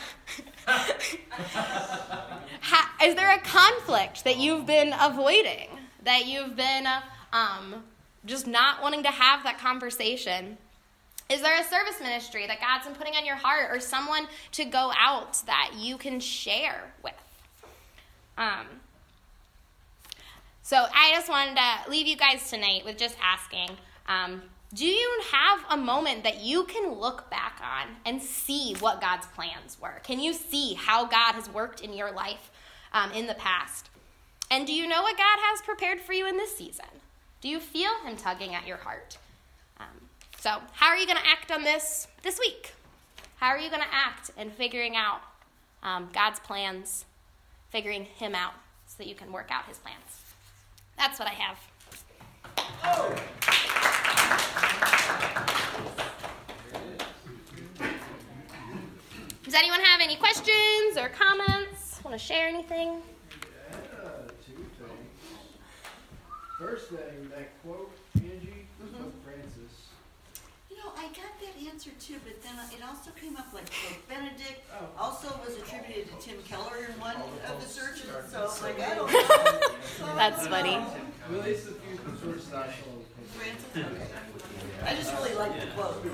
how is there a conflict that you've been avoiding, that you've been uh, um, just not wanting to have that conversation? Is there a service ministry that God's been putting on your heart, or someone to go out that you can share with? Um, so I just wanted to leave you guys tonight with just asking, um, Do you have a moment that you can look back on and see what God's plans were? Can you see how God has worked in your life um, in the past? And do you know what God has prepared for you in this season? Do you feel him tugging at your heart? Um, so how are you going to act on this this week? How are you going to act in figuring out um, God's plans, figuring him out so that you can work out his plans? That's what I have. Oh. Does anyone have any questions or comments? Want to share anything? Yeah, uh, two things. First thing, that quote, Angie, mm-hmm. Pope Francis. You know, I got that answer too, but then it also came up like Pope Benedict oh. also was attributed to Tim Keller in one of the searches. So I'm like, I don't know. That's funny. Well, at least a few sources I saw. Francis? Okay. I just really like the quote.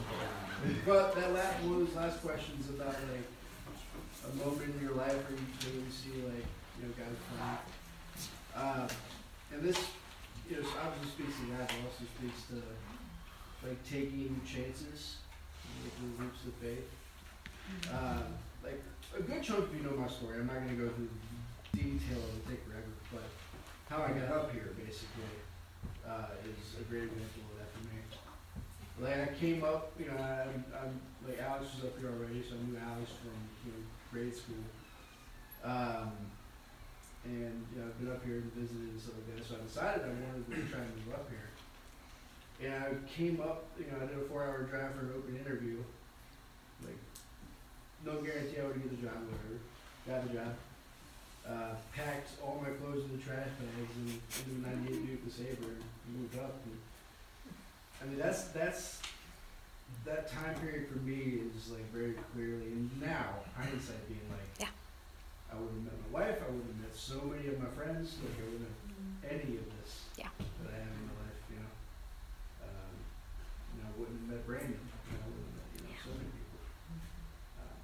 But that last one of those last questions about like a moment in your life where you really see like, you know, God's plan. Uh, and this, you know, obviously speaks to that, but also speaks to like taking chances, like the leaps of faith. Uh, like a good chunk of you know my story. I'm not going to go through detail; it'll take forever. But how I got up here, basically, uh, is a great example of that for me. Like I came up, you know, I'm, I'm like Alex was up here already, so I knew Alex from you know, grade school. Um, and you know, I've been up here and visited and stuff like that. So I decided I wanted to try and move up here. And I came up, you know, I did a four-hour drive for an open interview. Like, no guarantee I would get the job, whatever. Got the job. Uh, packed all my clothes in the trash bags and into a ninety-eight Buick LeSabre and moved up. And, I mean, that's that's that time period for me is like very clearly. And now, hindsight being like, yeah, I would have met my wife. I would have met so many of my friends. Like I wouldn't have mm-hmm. any of this yeah. that I have in my life. You know, um, you know, I wouldn't have met Brandon. You know, I wouldn't have met you know yeah. so many people. Um,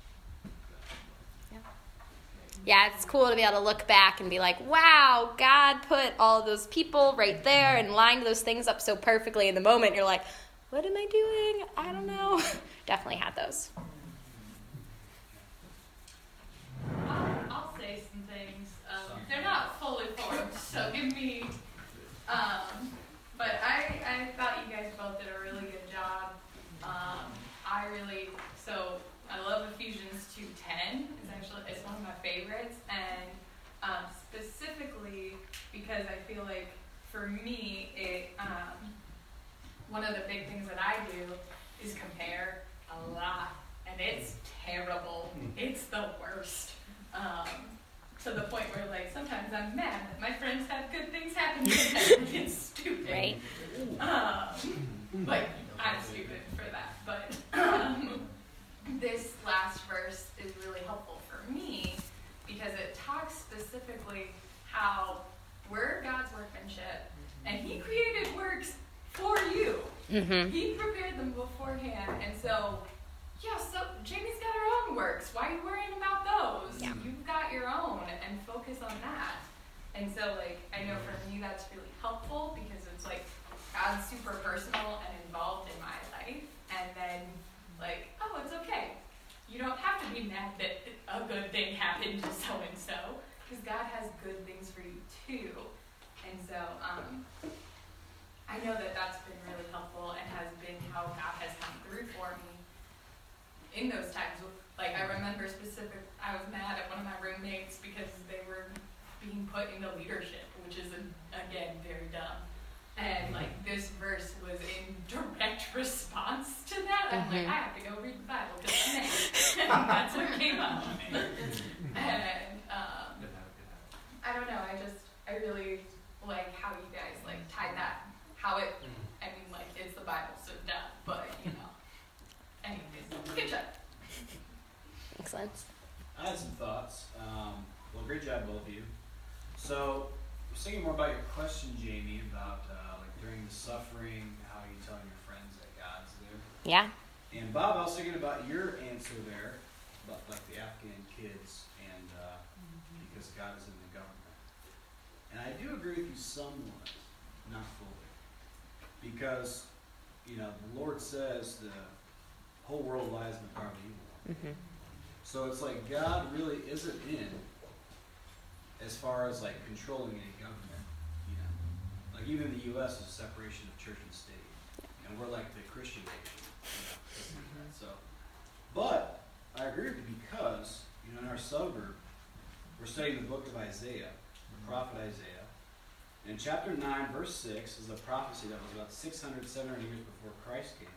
yeah. Yeah, it's cool to be able to look back and be like, wow, God put all of those people right there and lined those things up so perfectly. In the moment, you're like, what am I doing? I don't know. Definitely had those. I'll, I'll say some things. Um, they're not fully formed, so give me. Um, but I, I thought you guys both did a really good job. Um, I really, so I love Ephesians two ten. It's actually, it's one of my favorites. And um, specifically because I feel like for me, it, um, one of the big things that I do is compare a lot. And it's terrible. It's the worst. Um, to the point where, like, sometimes I'm mad that my friends have good things happen to them. It's stupid. Right. Um, like, I'm stupid for that. But um, this last verse is really helpful for me because it talks specifically how we're God's workmanship and He created works for you. Mm-hmm. He prepared them beforehand. And so, yeah, so Jamie's got her own works. Why are you worrying about those? Yeah. You've got your own and focus on that. And so, like, I know for me that's really helpful because it's like God's super personal and involved in my life. And then, like, oh, it's okay. You don't have to be mad that a good thing happened to so-and-so because God has good things for you too. And so, um, I know that that's been really helpful and has been how God has come through for me in those times. Like, I remember specific, I was mad at one of my roommates because they were being put into leadership, which is, again, very dumb. And, like, this verse was in direct response to that. I'm mm-hmm. like, I have to go read the Bible because I'm mad. And that's what came up. And, um, I don't know, I just, I really like how you guys, like, tied that. How it, I mean, like, it's the Bible, so duh, but, you know. Anyways, good job. Excellent. I had some thoughts. Um, well, great job, both of you. So, I was thinking more about your question, Jamie, about uh, like during the suffering, how you telling your friends that God's there. Yeah. And Bob, I was thinking about your answer there, about like the Afghan kids, and uh, mm-hmm. because God is in the government. And I do agree with you somewhat, not fully, because you know, the Lord says the whole world lies in the power of the evil one. Mm-hmm. So it's like God really isn't in as far as like controlling any government, you know. Like even in the U S is a separation of church and state. And we're like the Christian nation, you know. So, but I agree with you because, you know, in our subgroup, we're studying the book of Isaiah, the prophet Isaiah. And chapter nine, verse six is a prophecy that was about six hundred, seven hundred years before Christ came.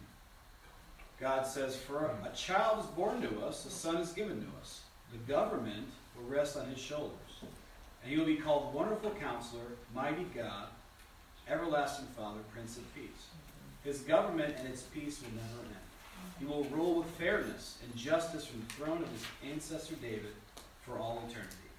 God says, "For a child is born to us, a son is given to us. The government will rest on his shoulders. And he will be called Wonderful Counselor, Mighty God, Everlasting Father, Prince of Peace. His government and its peace will never end. He will rule with fairness and justice from the throne of his ancestor David for all eternity."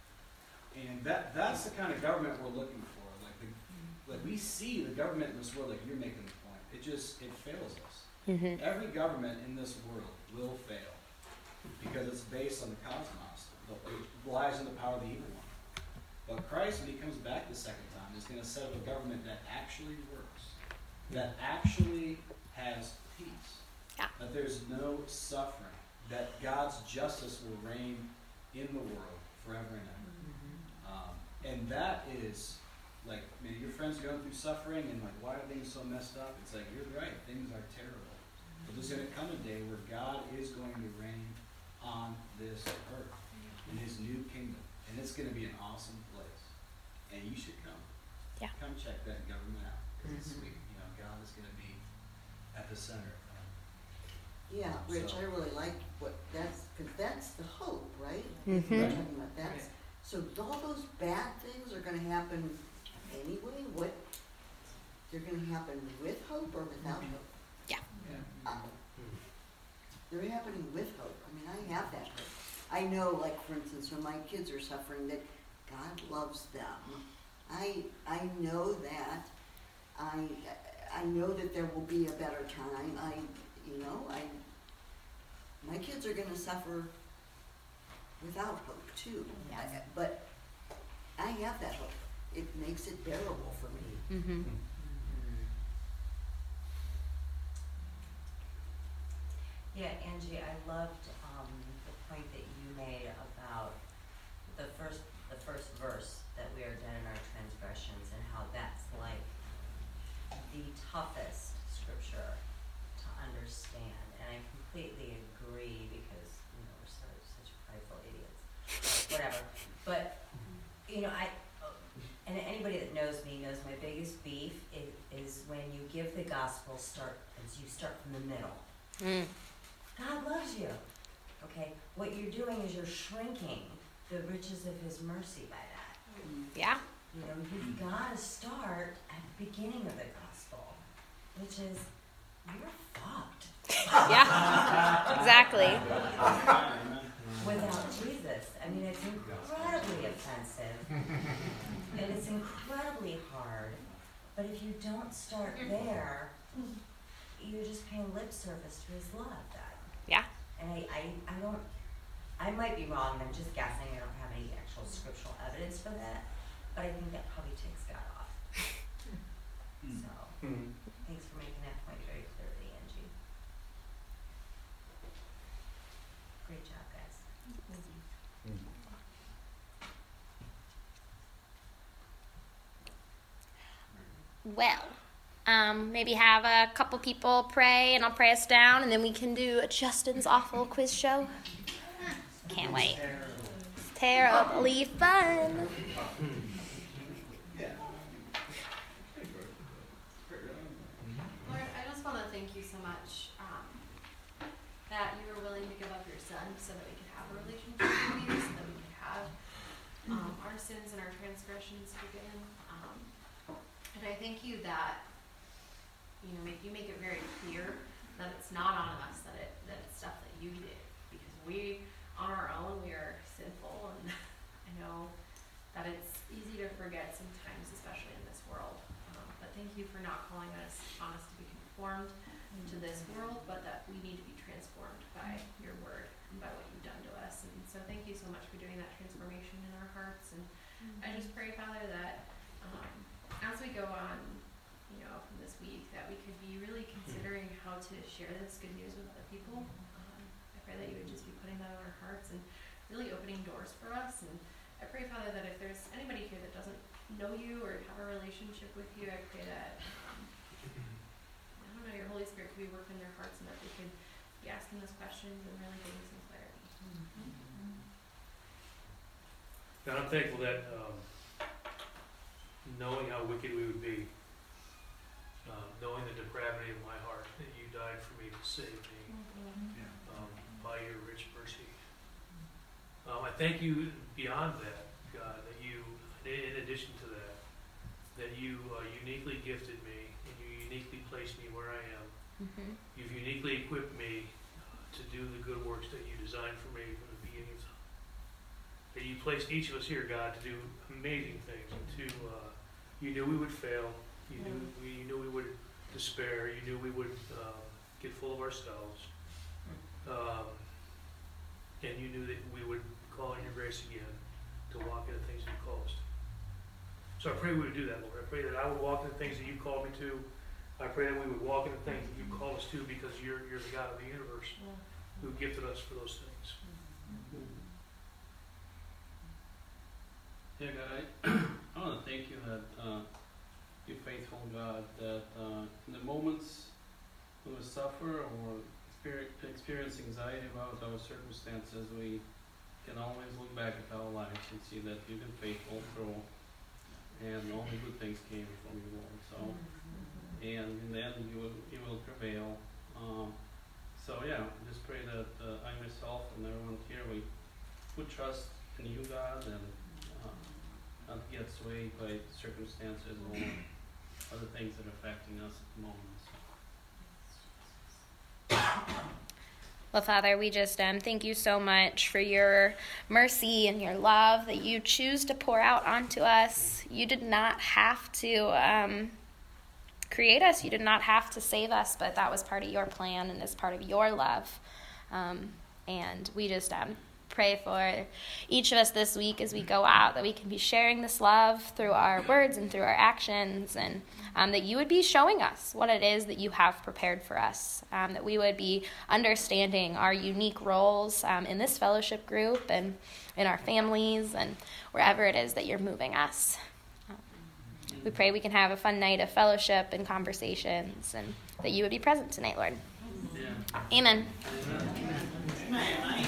And that that's the kind of government we're looking for. Like, the, like we see the government in this world, like you're making the point. It just, it fails us. Mm-hmm. Every government in this world will fail because it's based on the cosmos. It lies in the power of the evil one. But Christ, when he comes back the second time, is going to set up a government that actually works, that actually has peace, yeah. that there's no suffering, that God's justice will reign in the world forever and ever. Mm-hmm. Um, and that is, like, man, your friends are going through suffering and like, why are things so messed up? It's like, you're right, things are terrible. But there's going to come a day where God is going to reign on this earth in his new kingdom. And it's going to be an awesome place. And you should come. Yeah. Come check that government out. Because it's Mhm. sweet. You know, God is going to be at the center of that. Yeah, Rich, So- I really like what that's, because that's the hope, right? Mhm. We're talking about that's, so all those bad things are gonna happen anyway, what, they're gonna happen with hope or without hope? Yeah. Uh, They're happening with hope, I mean, I have that hope. I know, like, for instance, when my kids are suffering, that God loves them. I, I know that, I, I know that there will be a better time, I, you know, I, my kids are gonna suffer without hope too. Yes. I- But I have that hope. It makes it bearable for me. Mm-hmm. Yeah, Angie, I loved um, the point that you made about the first the first verse, that we are dead in our transgressions, and how that's like the toughest scripture to understand. And I completely agree because, you know, we're so, such prideful idiots. Whatever. But, you know, I, and anybody that knows me knows my biggest beef is, is when you give the gospel, start, as you start from the middle. Mm. God loves you. Okay? What you're doing is you're shrinking the riches of his mercy by that. Yeah. You know, you've got to start at the beginning of the gospel, which is, you're fucked. Yeah. Exactly. Without Jesus. I mean, it's incredibly offensive. And it's incredibly hard. But if you don't start there, you're just paying lip service to his love, God. Yeah. And I, I, I don't, I might be wrong, I'm just guessing, I don't have any actual scriptural evidence for that, but I think that probably takes God off. So, thanks for making that point very clearly, Angie. Great job, guys. Well, um, maybe have a couple people pray, and I'll pray us down, and then we can do a Justin's Awful Quiz Show. Can't wait. Terribly fun. Lord, I just want to thank you so much um, that you were willing to give up your son so that we could have a relationship with you, so that we could have um, our sins and our transgressions forgiven. Um, and I thank you that you know make you make it very clear that it's not on us, that it that it's stuff that you did, because we on our own we are sinful, and I know that it's easy to forget sometimes, especially in this world. Um, but thank you for not calling us on us to be conformed to this world, but that we need to be transformed by your word and by what you've done to us. And so thank you so much for doing that transformation in our hearts. And I just pray, Father, that um, as we go on, you know, from this this week, that we could be really considering how to share this good news with other people. Um, I pray that you would just be putting that on our hearts and really opening doors for us. And I pray, Father, that if there's anybody here that doesn't know you or have a relationship with you, I pray that, um, I don't know, your Holy Spirit could be working in their hearts and that they could be asking those questions and really getting some clarity. Mm-hmm. And I'm thankful that, um, knowing how wicked we would be, uh, knowing the depravity of my heart, that you died for me to save me um, by your rich mercy. Um, I thank you beyond that, God, that you, in addition to that, that you uh, uniquely gifted me and you uniquely placed me where I am. Mm-hmm. You've uniquely equipped me to do the good works that you designed for me from the beginning of time. That you placed each of us here, God, to do amazing things. And to, uh, you knew we would fail. You knew we you knew we would despair. You knew we would um, get full of ourselves. Um, and you knew that we would call on your grace again to walk into things you called us to. So I pray we would do that, Lord. I pray that I would walk into things that you called me to. I pray that we would walk into things that you called us to because you're you're the God of the universe who gifted us for those things. Yeah, God, I, I want to thank you that uh, you're faithful, God, that uh, in the moments when we suffer or experience, experience anxiety about our circumstances, we can always look back at our lives and see that you've been faithful through, and only good things came from you, Lord. So, and in the end, you will, you will prevail. Um, so yeah, just pray that uh, I myself and everyone here, we put trust in you, God, and uh, not get swayed by circumstances or other things that are affecting us at the moment. Well, Father, we just um, thank you so much for your mercy and your love that you choose to pour out onto us. You did not have to um, create us. You did not have to save us, but that was part of your plan and is part of your love. Um, and we just um, pray for each of us this week as we go out, that we can be sharing this love through our words and through our actions, and um, that you would be showing us what it is that you have prepared for us, um, that we would be understanding our unique roles um, in this fellowship group and in our families and wherever it is that you're moving us. Um, we pray we can have a fun night of fellowship and conversations, and that you would be present tonight, Lord. Yeah. Amen. Amen.